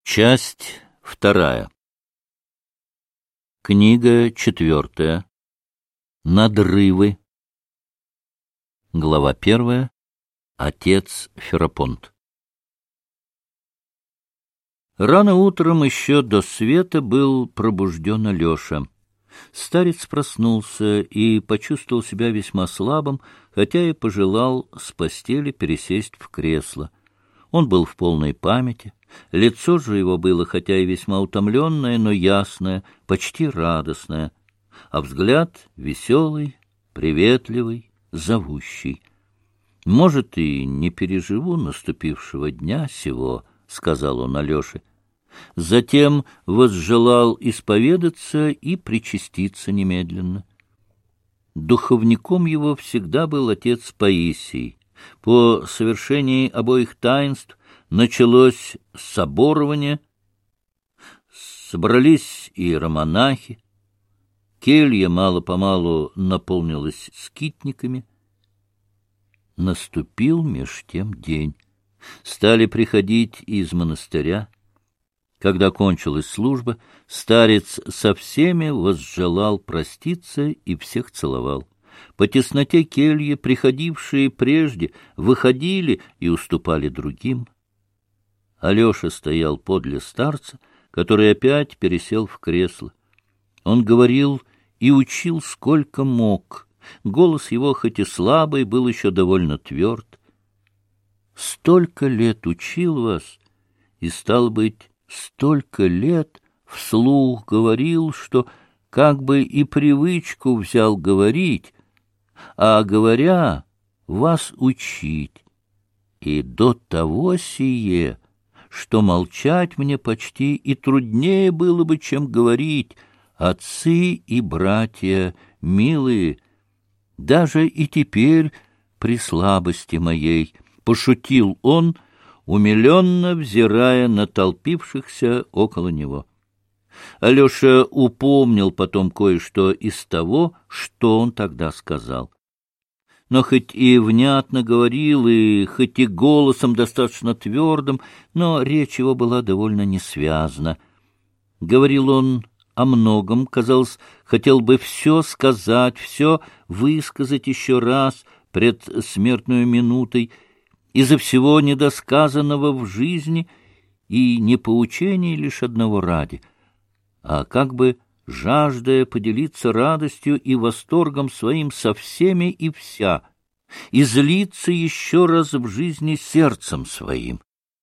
Часть вторая. Книга четвертая. Надрывы. Глава первая. Отец Ферапонт. Рано утром, еще до света, был пробужден Алеша. Старец проснулся и почувствовал себя весьма слабым, хотя и пожелал с постели пересесть в кресло. Он был в полной памяти, лицо же его было, хотя и весьма утомленное, но ясное, почти радостное, а взгляд веселый, приветливый, зовущий. «Может, и не переживу наступившего дня сего», — сказал он Алёше. Затем возжелал исповедаться и причаститься немедленно. Духовником его всегда был отец Паисий. По совершении обоих таинств началось соборование, собрались иеромонахи, келья мало-помалу наполнилась скитниками. Наступил меж тем день. Стали приходить из монастыря. Когда кончилась служба, старец со всеми возжелал проститься и всех целовал. По тесноте кельи приходившие прежде выходили и уступали другим. Алеша стоял подле старца, который опять пересел в кресло. Он говорил и учил сколько мог. Голос его, хоть и слабый, был еще довольно тверд. «Столько лет учил вас, и, стало быть, столько лет вслух говорил, что как бы и привычку взял говорить, а, говоря, вас учить. И до того сие, что молчать мне почти и труднее было бы, чем говорить. Отцы и братья, милые, даже и теперь при слабости моей, — пошутил он, умиленно взирая на толпившихся около него. Алеша упомнил потом кое-что из того, что он тогда сказал. Но хоть и внятно говорил, и хоть и голосом достаточно твердым, но речь его была довольно несвязна. Говорил он о многом, казалось, хотел бы все сказать, все высказать еще раз пред смертную минутой, из-за всего недосказанного в жизни и не поучения лишь одного ради, а как бы жаждая поделиться радостью и восторгом своим со всеми и вся, и злиться еще раз в жизни сердцем своим.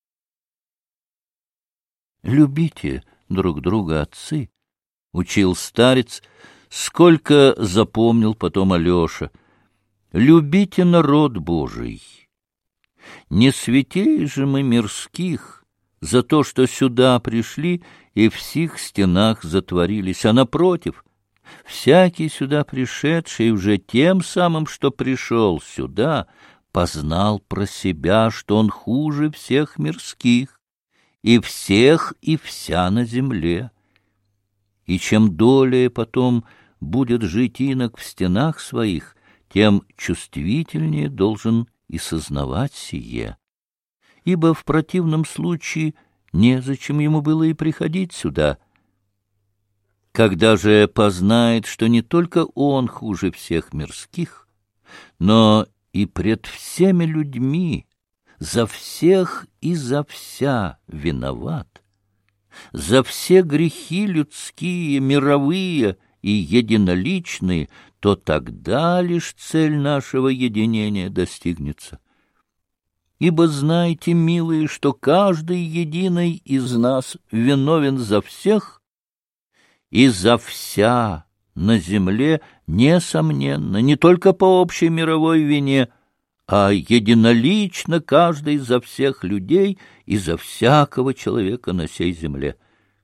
«Любите друг друга, отцы», — учил старец, сколько запомнил потом Алеша. «Любите народ Божий. Не святей же мы мирских за то, что сюда пришли и в сих стенах затворились, а напротив, всякий сюда пришедший уже тем самым, что пришел сюда, познал про себя, что он хуже всех мирских, и всех и вся на земле. И чем долее потом будет жить инок в стенах своих, тем чувствительнее должен и сознавать сие. Ибо в противном случае незачем ему было и приходить сюда. Когда же познает, что не только он хуже всех мирских, но и пред всеми людьми за всех и за вся виноват, за все грехи людские, мировые и единоличные, то тогда лишь цель нашего единения достигнется. Ибо знайте, милые, что каждый единый из нас виновен за всех и за вся на земле, несомненно, не только по общей мировой вине, а единолично каждый за всех людей и за всякого человека на сей земле.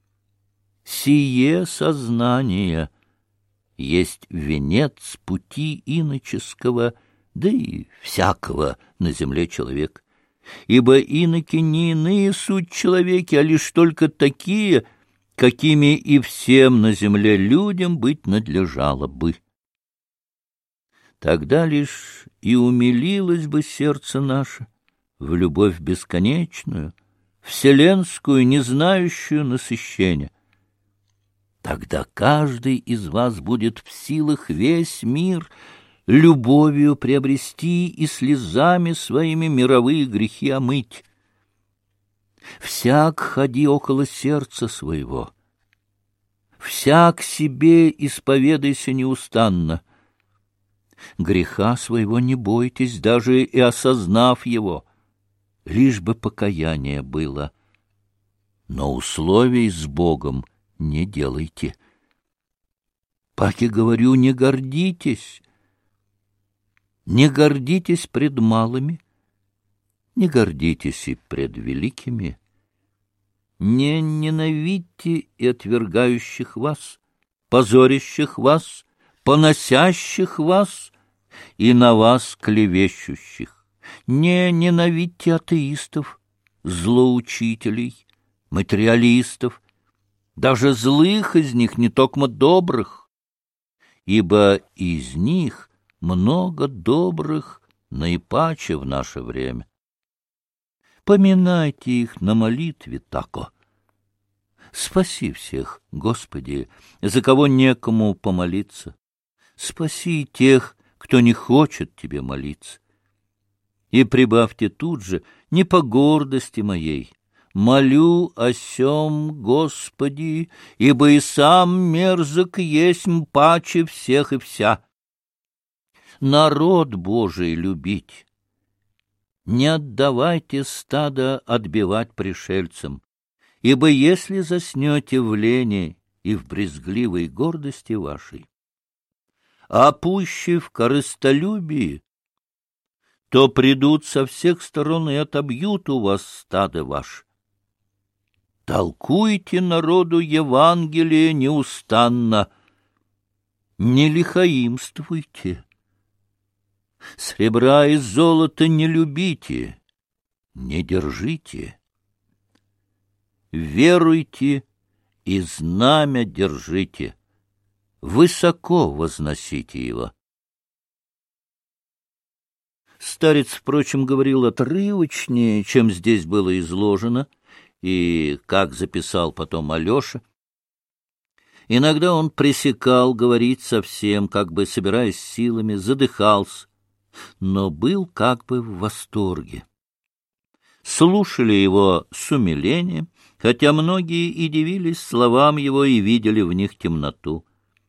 Сие сознание есть венец пути иноческого, да и всякого на земле человека. Ибо иноки не иные суть человеки, а лишь только такие, какими и всем на земле людям быть надлежало бы. Тогда лишь и умилилось бы сердце наше в любовь бесконечную, вселенскую, не знающую насыщения. Тогда каждый из вас будет в силах весь мир любовью приобрести и слезами своими мировые грехи омыть. Всяк ходи около сердца своего, всяк себе исповедайся неустанно. Греха своего не бойтесь, даже и осознав его, лишь бы покаяние было. Но условий с Богом не делайте. Паки говорю, не гордитесь. Не гордитесь пред малыми, не гордитесь и пред великими. Не ненавидьте и отвергающих вас, позорящих вас, поносящих вас и на вас клевещущих. Не ненавидьте атеистов, злоучителей, материалистов, даже злых из них, не токмо добрых, ибо из них много добрых наипаче в наше время. Поминайте их на молитве тако. Спаси всех, Господи, за кого некому помолиться. Спаси тех, кто не хочет Тебе молиться. И прибавьте тут же, не по гордости моей, молю о сем, Господи, ибо и сам мерзок есмь паче всех и вся. Народ Божий любить. Не отдавайте стадо отбивать пришельцам, ибо если заснете в лени и в брезгливой гордости вашей, а пуще в корыстолюбии, то придут со всех сторон и отобьют у вас стадо ваше. Толкуйте народу Евангелие неустанно, не лихоимствуйте. Сребра и золота не любите, не держите. Веруйте и знамя держите, высоко возносите его. Старец, впрочем, говорил отрывочнее, чем здесь было изложено, и как записал потом Алеша. Иногда он пресекал говорить совсем, как бы собираясь силами, задыхался, но был как бы в восторге. Слушали его с умилением, хотя многие и дивились словам его и видели в них темноту.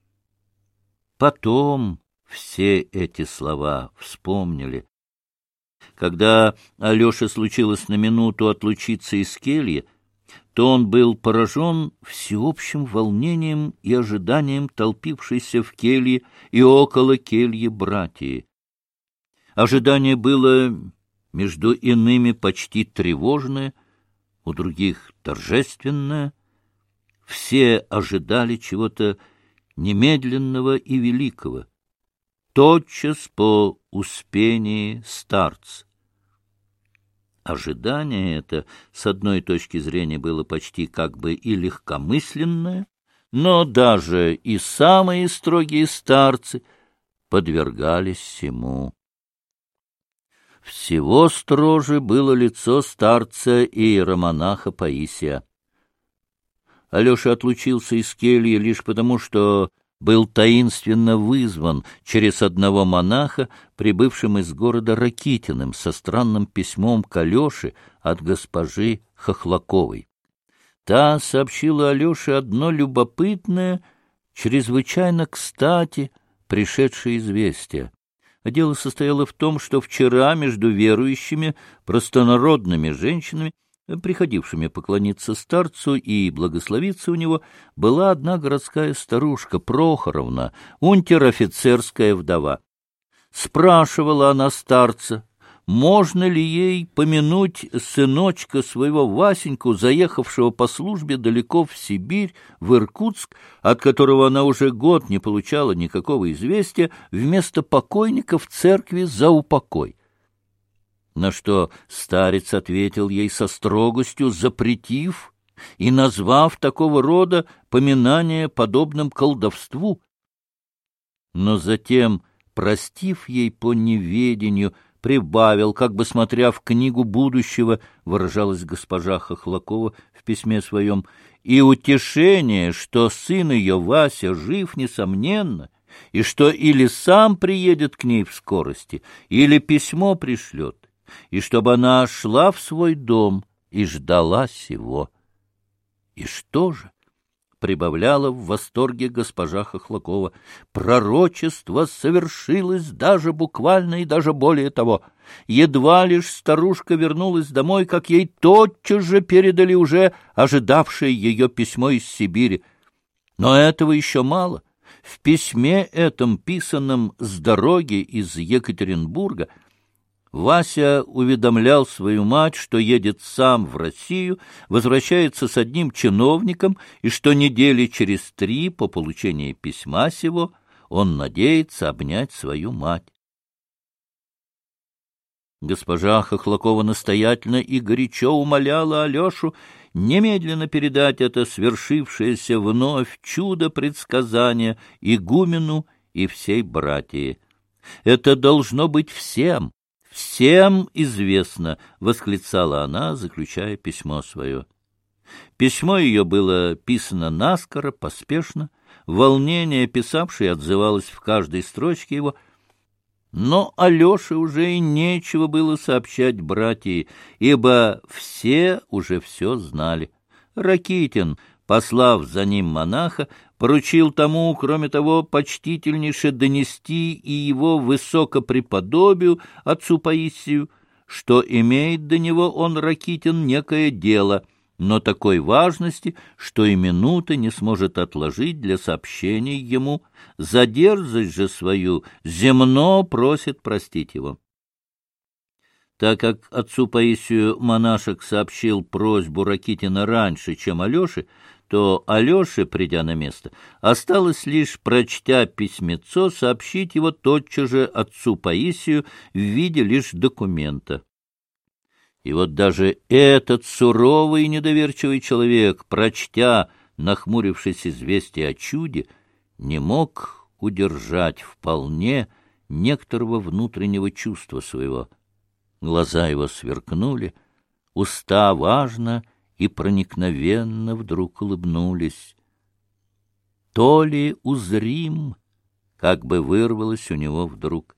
Потом все эти слова вспомнили. Когда Алёше случилось на минуту отлучиться из кельи, то он был поражен всеобщим волнением и ожиданием толпившейся в келье и около кельи братьи. Ожидание было между иными почти тревожное, у других торжественное. Все ожидали чего-то немедленного и великого, тотчас по успении старца. Ожидание это, с одной точки зрения, было почти как бы и легкомысленное, но даже и самые строгие старцы подвергались всему. Всего строже было лицо старца иеромонаха Паисия. Алеша отлучился из кельи лишь потому, что был таинственно вызван через одного монаха, прибывшим из города Ракитиным, со странным письмом к Алёше от госпожи Хохлаковой. Та сообщила Алёше одно любопытное, чрезвычайно кстати пришедшее известие. Дело состояло в том, что вчера между верующими, простонародными женщинами, приходившими поклониться старцу и благословиться у него, была одна городская старушка, Прохоровна, унтер-офицерская вдова. Спрашивала она старца, можно ли ей помянуть сыночка своего Васеньку, заехавшего по службе далеко в Сибирь, в Иркутск, от которого она уже год не получала никакого известия, вместо покойника в церкви за упокой. На что старец ответил ей со строгостью, запретив и назвав такого рода поминание подобным колдовству. Но затем, простив ей по неведению, прибавил, как бы смотря в книгу будущего, выражалась госпожа Хохлакова в письме своем, и утешение, что сын ее, Вася, жив, несомненно, и что или сам приедет к ней в скорости, или письмо пришлет, и чтобы она шла в свой дом и ждала сего. И что же? Прибавляла в восторге госпожа Хохлакова. Пророчество совершилось даже буквально и даже более того. Едва лишь старушка вернулась домой, как ей тотчас же передали уже ожидавшее ее письмо из Сибири. Но этого еще мало. В письме этом, писанном с дороги из Екатеринбурга, Вася уведомлял свою мать, что едет сам в Россию, возвращается с одним чиновником, и что недели через 3 по получении письма сего он надеется обнять свою мать. Госпожа Хохлакова настоятельно и горячо умоляла Алешу немедленно передать это свершившееся вновь чудо предсказания игумену и всей братии. «Это должно быть всем известно», — восклицала она, заключая письмо свое. Письмо ее было писано наскоро, поспешно, волнение писавшей отзывалось в каждой строчке его, но Алёше уже и нечего было сообщать братьям, ибо все уже все знали. Ракитин, послав за ним монаха, поручил тому, кроме того, почтительнейше донести и его высокопреподобию, отцу Паисию, что имеет до него он, Ракитин, некое дело, но такой важности, что и минуты не сможет отложить для сообщения ему, за дерзость же свою земно просит простить его. Так как отцу Паисию монашек сообщил просьбу Ракитина раньше, чем Алёше, то Алёше, придя на место, осталось лишь, прочтя письмецо, сообщить его тотчас же отцу Паисию в виде лишь документа. И вот даже этот суровый и недоверчивый человек, прочтя, нахмурившись, известие о чуде, не мог удержать вполне некоторого внутреннего чувства своего. Глаза его сверкнули, уста важно и проникновенно вдруг улыбнулись. «То ли узрим?» — как бы вырвалось у него вдруг.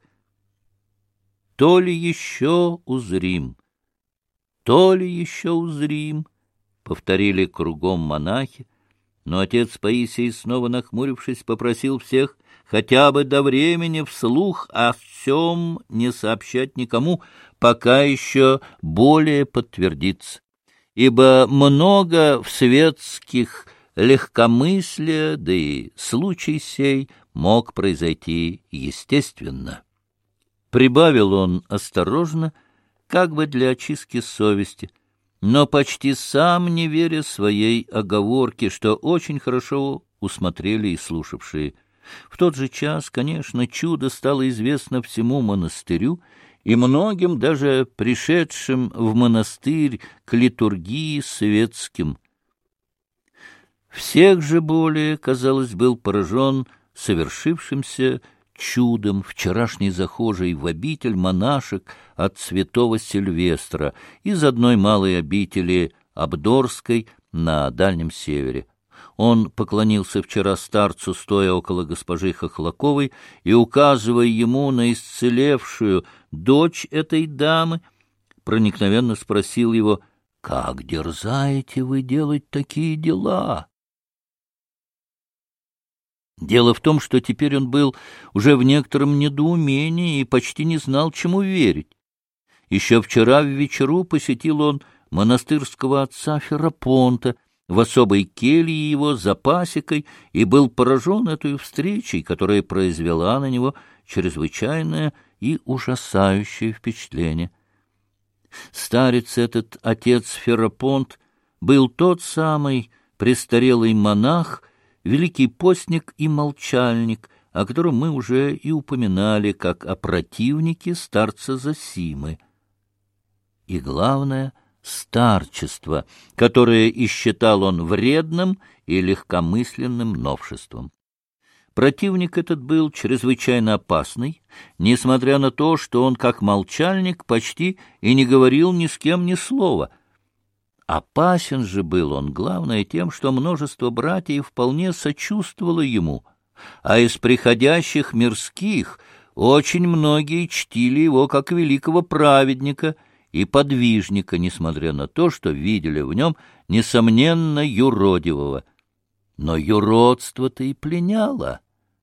«То ли еще узрим? То ли еще узрим?» — повторили кругом монахи, но отец Паисий, снова нахмурившись, попросил всех хотя бы до времени вслух о всем не сообщать никому, пока еще более подтвердится. Ибо много в светских легкомыслия, да и случай сей мог произойти естественно. Прибавил он осторожно, как бы для очистки совести, но почти сам не веря своей оговорке, что очень хорошо усмотрели и слушавшие. В тот же час, конечно, чудо стало известно всему монастырю, и многим, даже пришедшим в монастырь к литургии светским. Всех же более, казалось, был поражен совершившимся чудом вчерашний захожий в обитель монашек от святого Сильвестра из одной малой обители Абдорской на Дальнем Севере. Он поклонился вчера старцу, стоя около госпожи Хохлаковой, и, указывая ему на исцелевшую дочь этой дамы, проникновенно спросил его: «Как дерзаете вы делать такие дела?» Дело в том, что теперь он был уже в некотором недоумении и почти не знал, чему верить. Еще вчера в вечеру посетил он монастырского отца Ферапонта в особой келье его за пасекой и был поражен этой встречей, которая произвела на него чрезвычайное и ужасающее впечатление. Старец этот, отец Ферапонт, был тот самый престарелый монах, великий постник и молчальник, о котором мы уже и упоминали, как о противнике старца Зосимы. И главное — старчество, которое и считал он вредным и легкомысленным новшеством. Противник этот был чрезвычайно опасный, несмотря на то, что он, как молчальник, почти и не говорил ни с кем ни слова. Опасен же был он, главное, тем, что множество братьев вполне сочувствовало ему, а из приходящих мирских очень многие чтили его как великого праведника и подвижника, несмотря на то, что видели в нем, несомненно, юродивого. Но юродство-то и пленяло.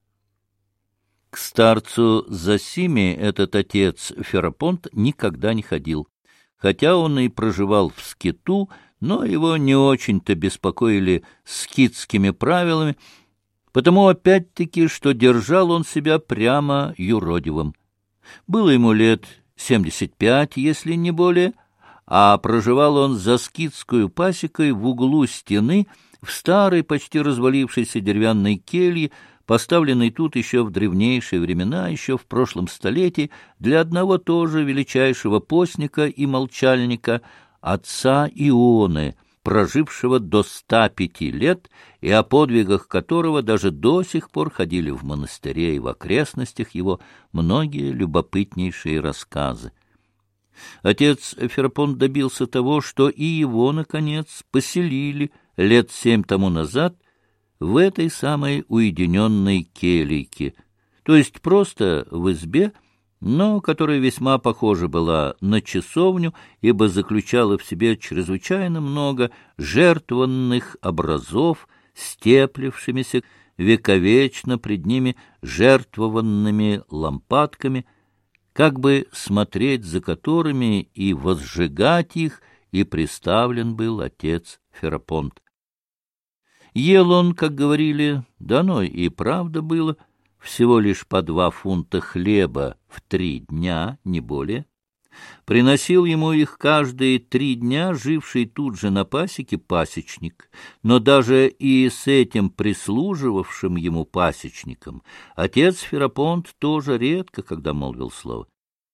К старцу Зосиме этот отец Ферапонт никогда не ходил, хотя он и проживал в скиту, но его не очень-то беспокоили скитскими правилами, потому опять-таки, что держал он себя прямо юродивым. Было ему лет 75, если не более, а проживал он за скитскую пасекой в углу стены в старой, почти развалившейся деревянной келье, поставленной тут еще в древнейшие времена, еще в прошлом столетии, для одного тоже величайшего постника и молчальника, отца Ионы, прожившего до 105 лет, и о подвигах которого даже до сих пор ходили в монастыре и в окрестностях его многие любопытнейшие рассказы. Отец Ферапонт добился того, что и его, наконец, поселили лет 7 тому назад в этой самой уединенной келейке, то есть просто в избе, но которая весьма похожа была на часовню, ибо заключала в себе чрезвычайно много жертвованных образов, степлившимися вековечно пред ними жертвованными лампадками, как бы смотреть за которыми и возжигать их, и приставлен был отец Ферапонт. Ел он, как говорили, дано и правда было, всего лишь по 2 фунта хлеба в 3 дня, не более. Приносил ему их каждые 3 дня живший тут же на пасеке пасечник, но даже и с этим прислуживавшим ему пасечником отец Ферапонт тоже редко когда молвил слово.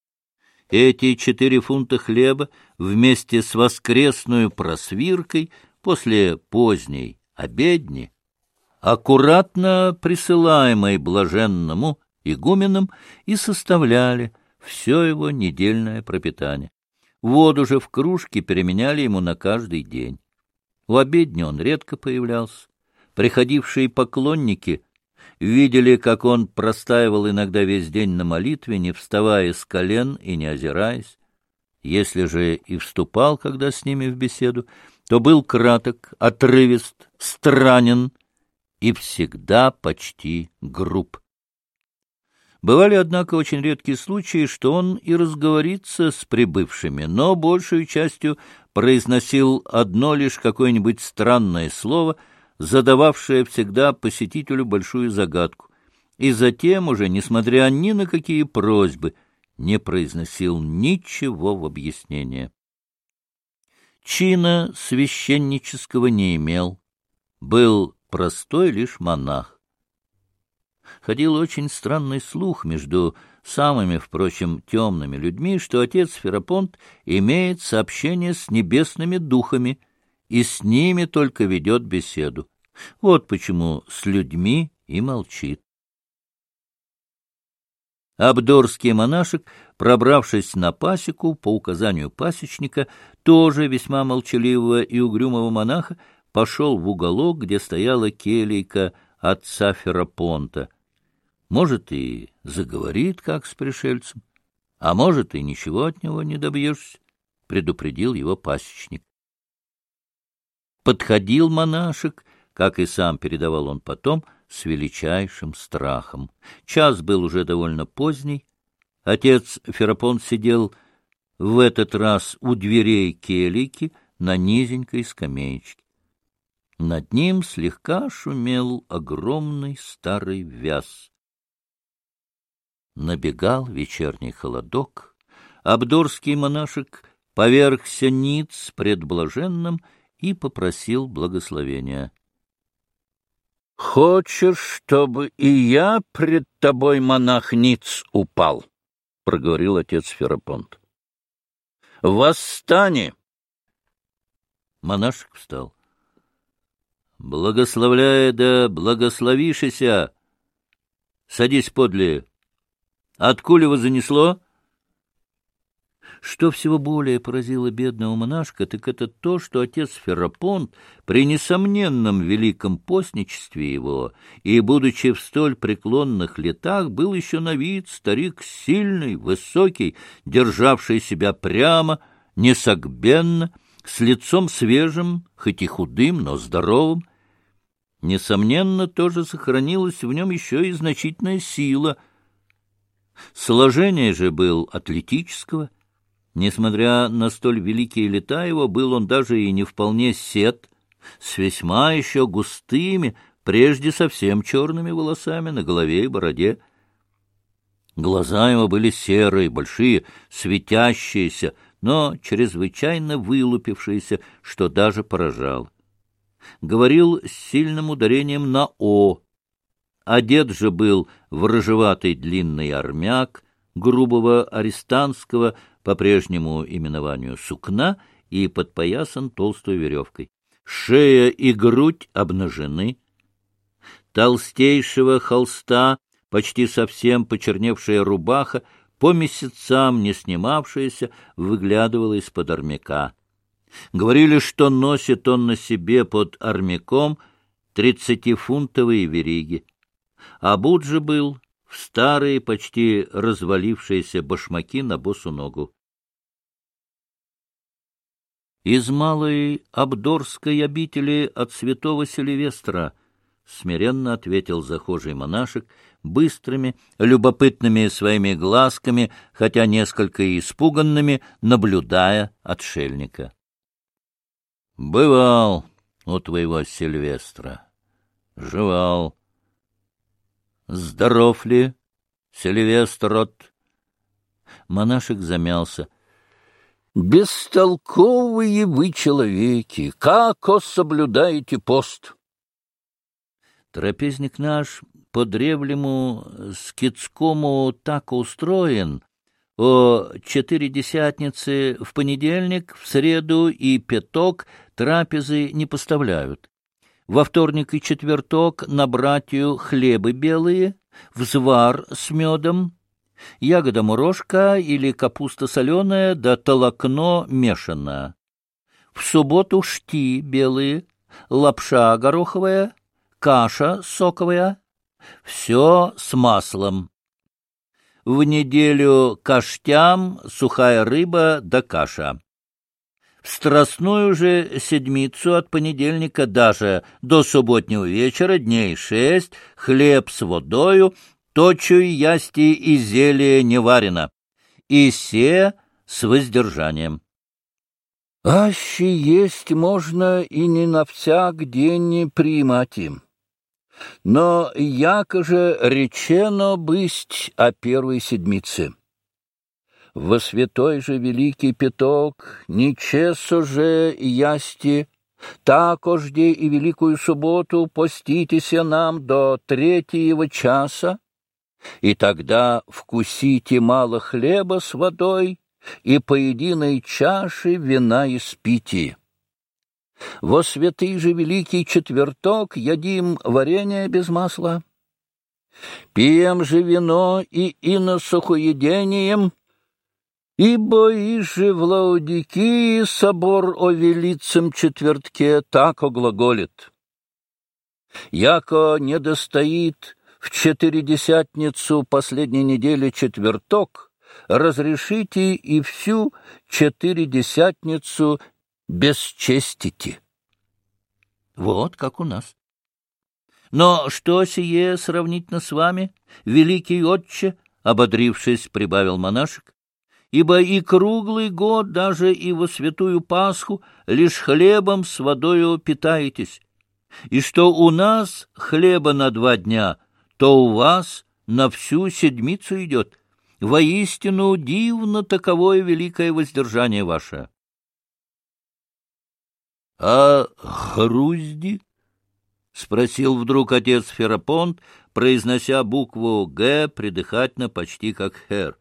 Эти 4 фунта хлеба вместе с воскресную просвиркой после поздней обедни, аккуратно присылаемой блаженному игуменом, и составляли все его недельное пропитание. Воду же в кружке переменяли ему на каждый день. У обедни он редко появлялся. Приходившие поклонники видели, как он простаивал иногда весь день на молитве, не вставая с колен и не озираясь. Если же и вступал, когда с ними в беседу, то был краток, отрывист, странен и всегда почти груб. Бывали, однако, очень редкие случаи, что он и разговорится с прибывшими, но большую частью произносил одно лишь какое-нибудь странное слово, задававшее всегда посетителю большую загадку, и затем уже, несмотря ни на какие просьбы, не произносил ничего в объяснение. Чина священнического не имел, был простой лишь монах. Ходил очень странный слух между самыми, впрочем, темными людьми, что отец Ферапонт имеет сообщение с небесными духами и с ними только ведет беседу. Вот почему с людьми и молчит. Абдорский монашек, пробравшись на пасеку по указанию пасечника, тоже весьма молчаливого и угрюмого монаха, пошел в уголок, где стояла келейка отца Ферапонта. Может, и заговорит, как с пришельцем, а может, и ничего от него не добьешься, — предупредил его пасечник. Подходил монашек, как и сам передавал он потом, с величайшим страхом. Час был уже довольно поздний. Отец Ферапонт сидел в этот раз у дверей келейки на низенькой скамеечке. Над ним слегка шумел огромный старый вяз. Набегал вечерний холодок. Абдорский монашек повергся ниц пред блаженным и попросил благословения. — Хочешь, чтобы и я пред тобой, монах, ниц упал? — проговорил отец Ферапонт. — Восстань! Монашек встал. — Благословляя да благословишися! Садись подле. Откуда его занесло? Что всего более поразило бедного монашка, так это то, что отец Ферапонт при несомненном великом постничестве его и, будучи в столь преклонных летах, был еще на вид старик сильный, высокий, державший себя прямо, несогбенно, с лицом свежим, хоть и худым, но здоровым. Несомненно, тоже сохранилась в нем еще и значительная сила. Сложение же был атлетического. Несмотря на столь великие лета его, был он даже и не вполне сед, с весьма еще густыми, прежде совсем черными волосами на голове и бороде. Глаза его были серые, большие, светящиеся, но чрезвычайно вылупившиеся, что даже поражало. Говорил с сильным ударением на «о». Одет же был в рыжеватый длинный армяк, грубого арестантского, по прежнему именованию сукна, и подпоясан толстой веревкой. Шея и грудь обнажены. Толстейшего холста, почти совсем почерневшая рубаха, по месяцам не снимавшаяся, выглядывала из-под армяка. Говорили, что носит он на себе под армяком 30-фунтовые вериги. Обут же был в старые, почти развалившиеся башмаки на босу ногу. «Из малой Абдорской обители от святого Сильвестра», — смиренно ответил захожий монашек, быстрыми, любопытными своими глазками, хотя несколько и испуганными, наблюдая отшельника. «Бывал у твоего Сильвестра. Жевал. Здоров ли, Сильвестрот?» Монашек замялся. «Бестолковые вы человеки! Как соблюдаете пост?» «Трапезник наш по древнему скитскому так устроен. О 4 в понедельник, в среду и пяток трапезы не поставляют. Во вторник и четверток на братью хлебы белые, взвар с медом, ягода-морожка или капуста соленая да толокно мешанное. В субботу шти белые, лапша гороховая, каша соковая, все с маслом. В неделю каштям, сухая рыба да каша. В страстную же седмицу от понедельника даже до субботнего вечера, дней 6, хлеб с водою, точу ясти и зелье не варено, и се с воздержанием. Аще есть можно и не на всяк день примать им. Но яко же речено бысть о первой седмице. Во святой же великий пяток нечесо же ясти, такожде и великую субботу поститеся нам до 3 часа, и тогда вкусите мало хлеба с водой, и по единой чаше вина испите. Во святый же великий четверток ядим варенье без масла. Пьем же вино и иносухоедением, ибо иже в Лаодикии собор о велицем четвертке так оглаголит. Яко не достоит в 40 последней недели четверток, разрешите и всю 40 бесчестите. Вот как у нас. Но что сие сравнительно с вами, великий отче, ободрившись, прибавил монашек, ибо и круглый год, даже и во святую Пасху, лишь хлебом с водою питаетесь, и что у нас хлеба на 2 дня, то у вас на всю седмицу идет. Воистину дивно таковое великое воздержание ваше. — А грузди? — спросил вдруг отец Ферапонт, произнося букву «Г» придыхательно, почти как «хер».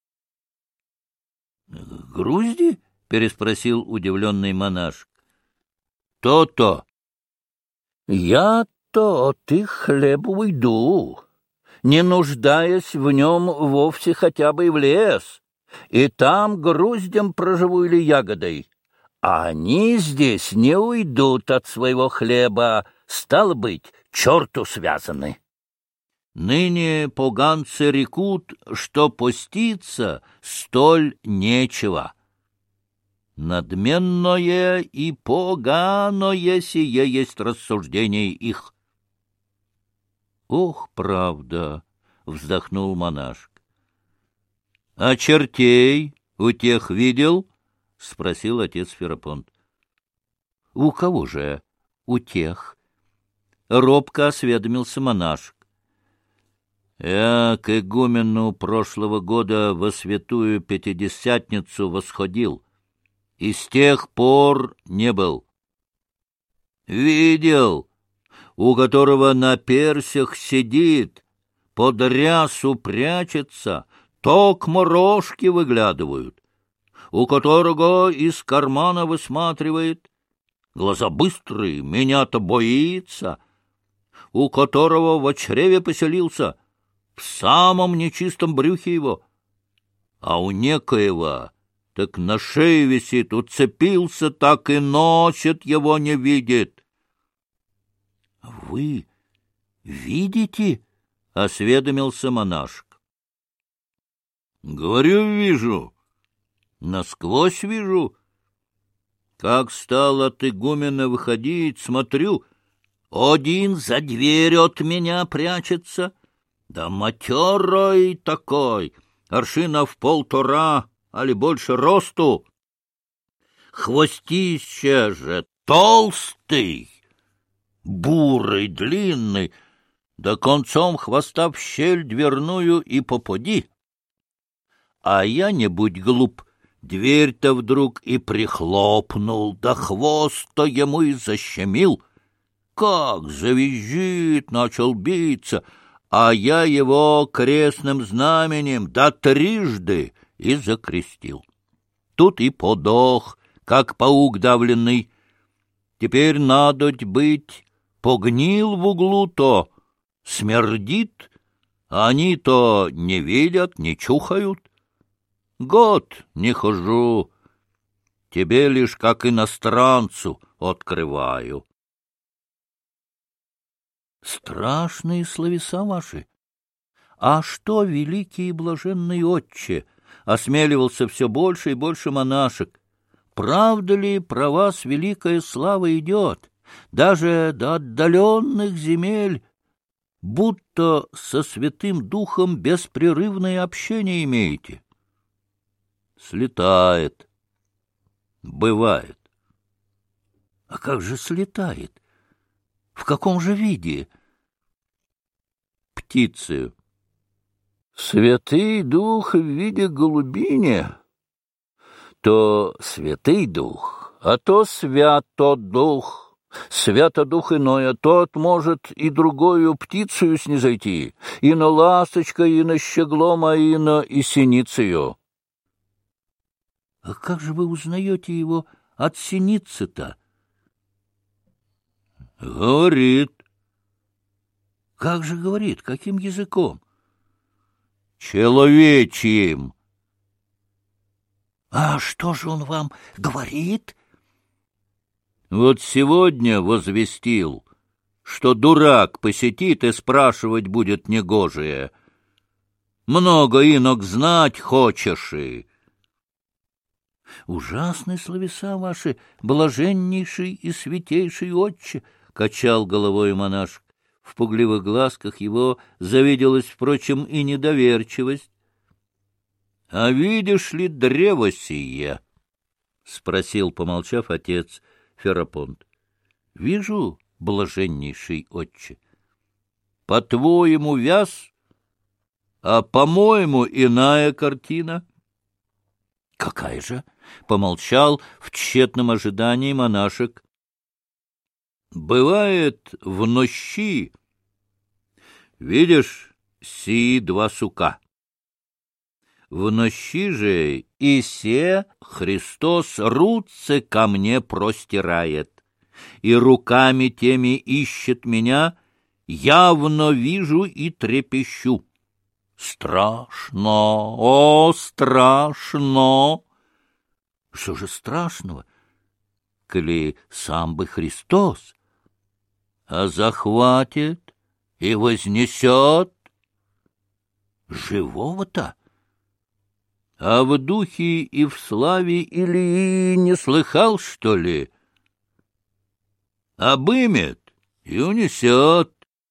— Грузди? — переспросил удивленный монашек. — То-то. — Я-то от их хлебу уйду. не нуждаясь в нем вовсе хотя бы и в лес, и там груздем проживу или ягодой. А они здесь не уйдут от своего хлеба, стало быть, черту связаны. Ныне поганцы рекут, что поститься столь нечего. Надменное и поганое сие есть рассуждение их. — Ох, правда! — вздохнул монашек. — А чертей у тех видел? — спросил отец Ферапонт. — У кого же? У тех. Робко осведомился монашек. Я к игумену прошлого года во святую Пятидесятницу восходил, и с тех пор не был. Видел, у которого на персях сидит, под рясу прячется, токмо рожки выглядывают, у которого из кармана высматривает, глаза быстрые, меня-то боится, у которого в чреве поселился, в самом нечистом брюхе его, а у некоего так на шее висит, уцепился, так и носит, его не видит. — Вы видите? — осведомился монашек. — Говорю, вижу, насквозь вижу. Как стал от игумена выходить, смотрю, один за дверь от меня прячется, да матерый такой, аршина в полтора, али больше росту. Хвостище же толстый, бурый, длинный, да концом хвоста в щель дверную и попади. А я, не будь глуп, дверь-то вдруг и прихлопнул, да хвост-то ему и защемил. Как завизжит, начал биться, а я его крестным знаменем да трижды и закрестил. Тут и подох, как паук давленный. Теперь надоть быть, погнил в углу то, смердит, а они то не видят, не чухают. Год не хожу, тебе лишь как иностранцу открываю. Страшные словеса ваши! А что, великий и блаженный отче, осмеливался все больше и больше монашек, правда ли про вас великая слава идет, даже до отдаленных земель, будто со Святым Духом беспрерывное общение имеете? Слетает. Бывает. А как же слетает? В каком же виде? Птицы. Святый Дух в виде голубини, то Святый Дух, а то Свято Дух. Свято Дух иное, тот может и другою птицею снизойти, и на ласточкой, и на щеглом, а и на и синицею. А как же вы узнаете его от синицы-то? Говорит. Как же говорит? Каким языком? Человечьим. А что же он вам говорит? Вот сегодня возвестил, что дурак посетит и спрашивать будет негожие. Много инок знать хочешь и... Ужасные словеса ваши, блаженнейший и святейший отче, — качал головой монашек. В пугливых глазках его завиделась, впрочем, и недоверчивость. — А видишь ли древо сие? — спросил, помолчав, отец Ферапонт. — Вижу, блаженнейший отче. — По-твоему, вяз, а по-моему, иная картина. — Какая же? — помолчал в тщетном ожидании монашек. — Бывает в нощи, видишь, сии два сука. В нощи же и се Христос руцы ко мне простирает, и руками теми ищет меня, явно вижу и трепещу. Страшно, о, страшно! Что же страшного, коли сам бы Христос? А захватит и вознесет живого-то? А в духе и в славе Илии не слыхал, что ли? Обымет и унесет.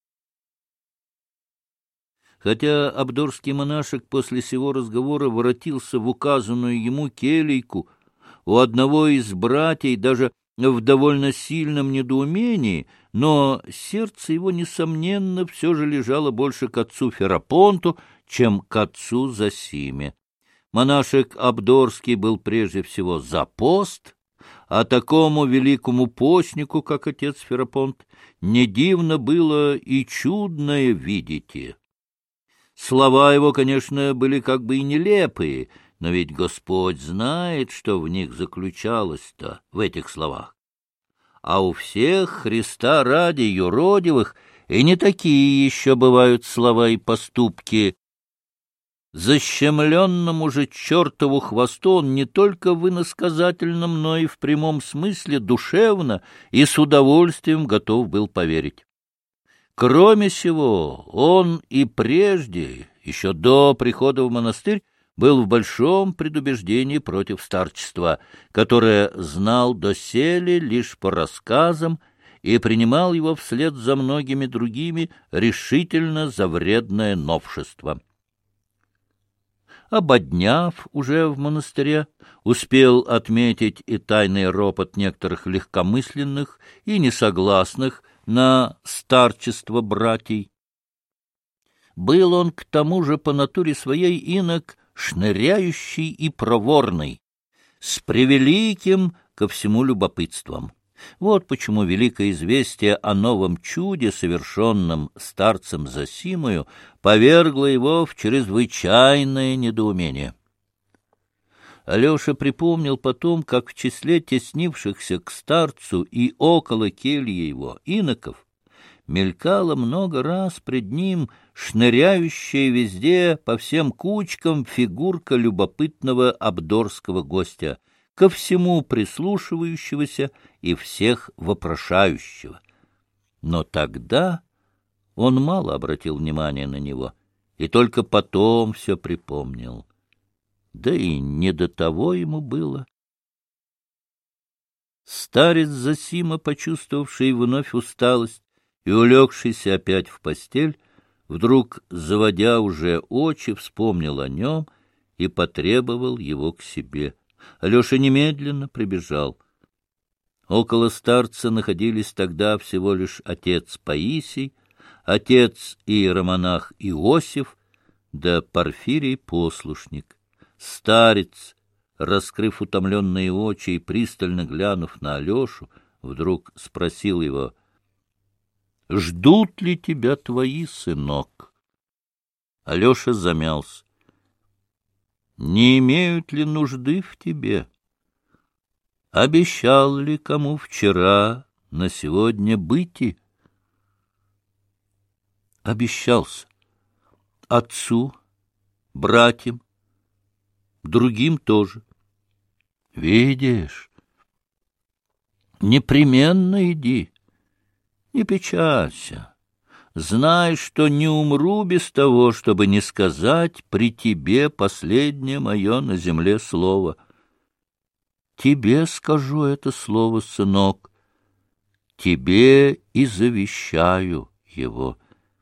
Хотя абдорский монашек после сего разговора воротился в указанную ему келейку, у одного из братьев даже в довольно сильном недоумении, но сердце его, несомненно, все же лежало больше к отцу Ферапонту, чем к отцу Зосиме. Монашек абдорский был прежде всего за пост, а такому великому постнику, как отец Ферапонт, не дивно было и чудное видите. Слова его, конечно, были как бы и нелепые, но ведь Господь знает, что в них заключалось-то, в этих словах. А у всех Христа ради юродивых и не такие еще бывают слова и поступки. Защемленному же чертову хвосту он не только в иносказательном, но и в прямом смысле душевно и с удовольствием готов был поверить. Кроме сего, он и прежде, еще до прихода в монастырь, был в большом предубеждении против старчества, которое знал доселе лишь по рассказам и принимал его вслед за многими другими решительно за вредное новшество. Ободняв уже в монастыре, успел отметить и тайный ропот некоторых легкомысленных и несогласных на старчество братьей. Был он к тому же по натуре своей инок шныряющий и проворный, с превеликим ко всему любопытством. Вот почему великое известие о новом чуде, совершенном старцем Зосимою, повергло его в чрезвычайное недоумение. Алеша припомнил потом, как в числе теснившихся к старцу и около кельи его иноков мелькала много раз пред ним шныряющая везде по всем кучкам фигурка любопытного абдорского гостя, ко всему прислушивающегося и всех вопрошающего. Но тогда он мало обратил внимания на него и только потом все припомнил. Да и не до того ему было. Старец Зосима, почувствовавший вновь усталость и улегшийся опять в постель, вдруг, заводя уже очи, вспомнил о нем и потребовал его к себе. Алеша немедленно прибежал. Около старца находились тогда всего лишь отец Паисий, отец иеромонах Иосиф, да Порфирий-послушник. Старец, раскрыв утомленные очи и пристально глянув на Алешу, вдруг спросил его: «Ждут ли тебя твои, сынок?» Алеша замялся. «Не имеют ли нужды в тебе? Обещал ли кому вчера на сегодня быти?» Обещался. Отцу, братьям, другим тоже. Видишь, непременно иди, не печалься. Знай, что не умру без того, чтобы не сказать при тебе последнее мое на земле слово. Тебе скажу это слово, сынок, тебе и завещаю его.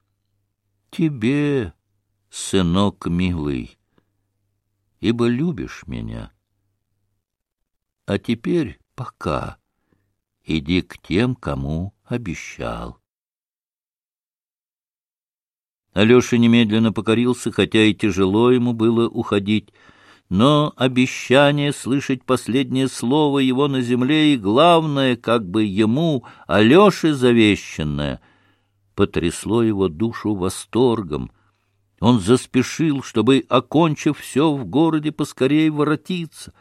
Тебе, сынок милый, ибо любишь меня. А теперь пока иди к тем, кому обещал. Алеша немедленно покорился, хотя и тяжело ему было уходить, но обещание слышать последнее слово его на земле и, главное, как бы ему, Алеше завещанное, потрясло его душу восторгом. Он заспешил, чтобы, окончив все в городе, поскорее воротиться.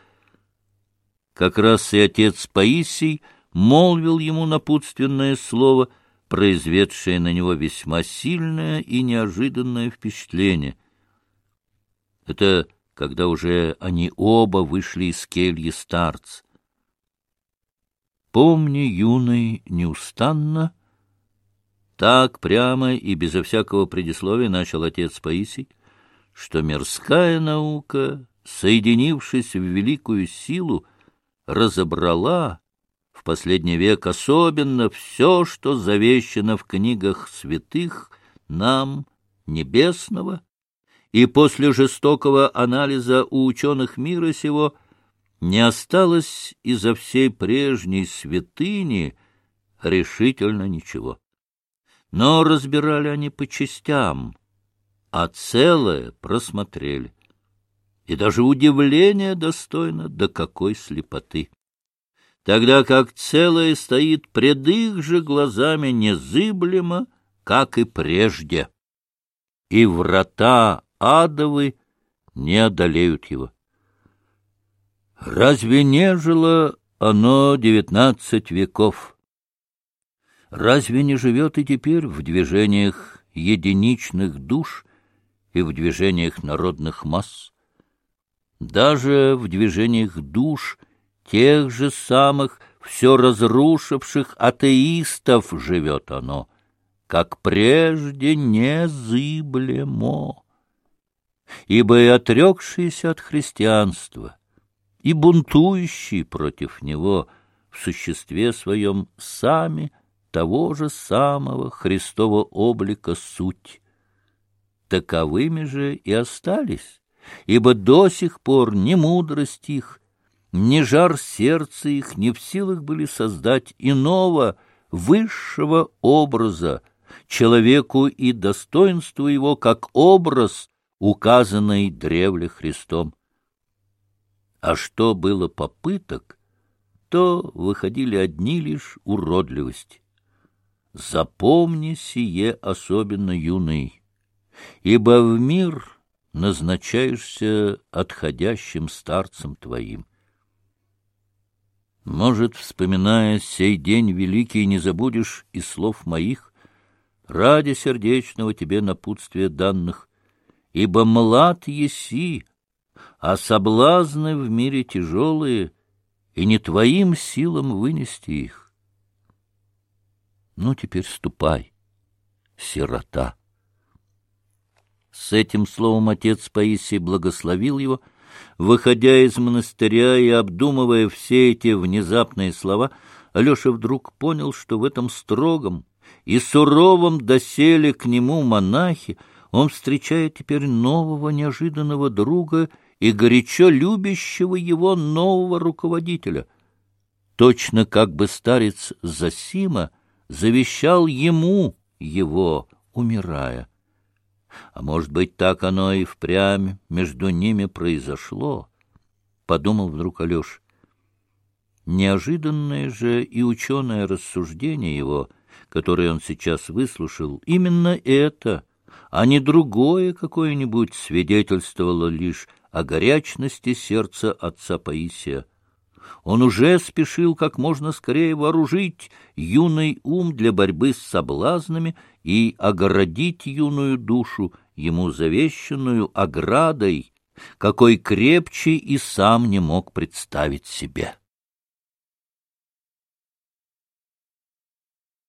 Как раз и отец Паисий молвил ему напутственное слово, произведшее на него весьма сильное и неожиданное впечатление. Это когда уже они оба вышли из кельи старца. «Помни, юный, неустанно», так прямо и безо всякого предисловия начал отец Паисий, что мирская наука, соединившись в великую силу, разобрала в последний век особенно все, что завещано в книгах святых нам, небесного, и после жестокого анализа у ученых мира сего не осталось изо всей прежней святыни решительно ничего. Но разбирали они по частям, а целое просмотрели. И даже удивление достойно до какой слепоты. Тогда как целое стоит пред их же глазами незыблемо, как и прежде, и врата адовы не одолеют его. Разве не жило оно 19 веков? Разве не живет и теперь в движениях единичных душ и в движениях народных масс? Даже в движениях душ тех же самых все разрушивших атеистов живет оно, как прежде незыблемо. Ибо и отрекшиеся от христианства, и бунтующие против него в существе своем сами того же самого Христова облика суть. Таковыми же и остались, ибо до сих пор ни мудрость их, ни жар сердца их не в силах были создать иного, высшего образа, человеку и достоинству его, как образ, указанный древле Христом. А что было попыток, то выходили одни лишь уродливости. Запомни сие особенно, юный, ибо в мир назначаешься отходящим старцем твоим. Может, вспоминая сей день великий, не забудешь и слов моих, ради сердечного тебе напутствия данных, ибо млад еси, а соблазны в мире тяжелые, и не твоим силам вынести их. Ну, теперь ступай, сирота. С этим словом отец Паисий благословил его. Выходя из монастыря и обдумывая все эти внезапные слова, Алеша вдруг понял, что в этом строгом и суровом доселе к нему монахе он встречает теперь нового неожиданного друга и горячо любящего его нового руководителя. Точно как бы старец Зосима завещал ему его, умирая. А может быть, так оно и впрямь между ними произошло, — подумал вдруг Алеша. Неожиданное же и ученое рассуждение его, которое он сейчас выслушал, именно это, а не другое какое-нибудь, свидетельствовало лишь о горячности сердца отца Паисия. Он уже спешил как можно скорее вооружить юный ум для борьбы с соблазнами и огородить юную душу, ему завещанную оградой, какой крепче и сам не мог представить себе.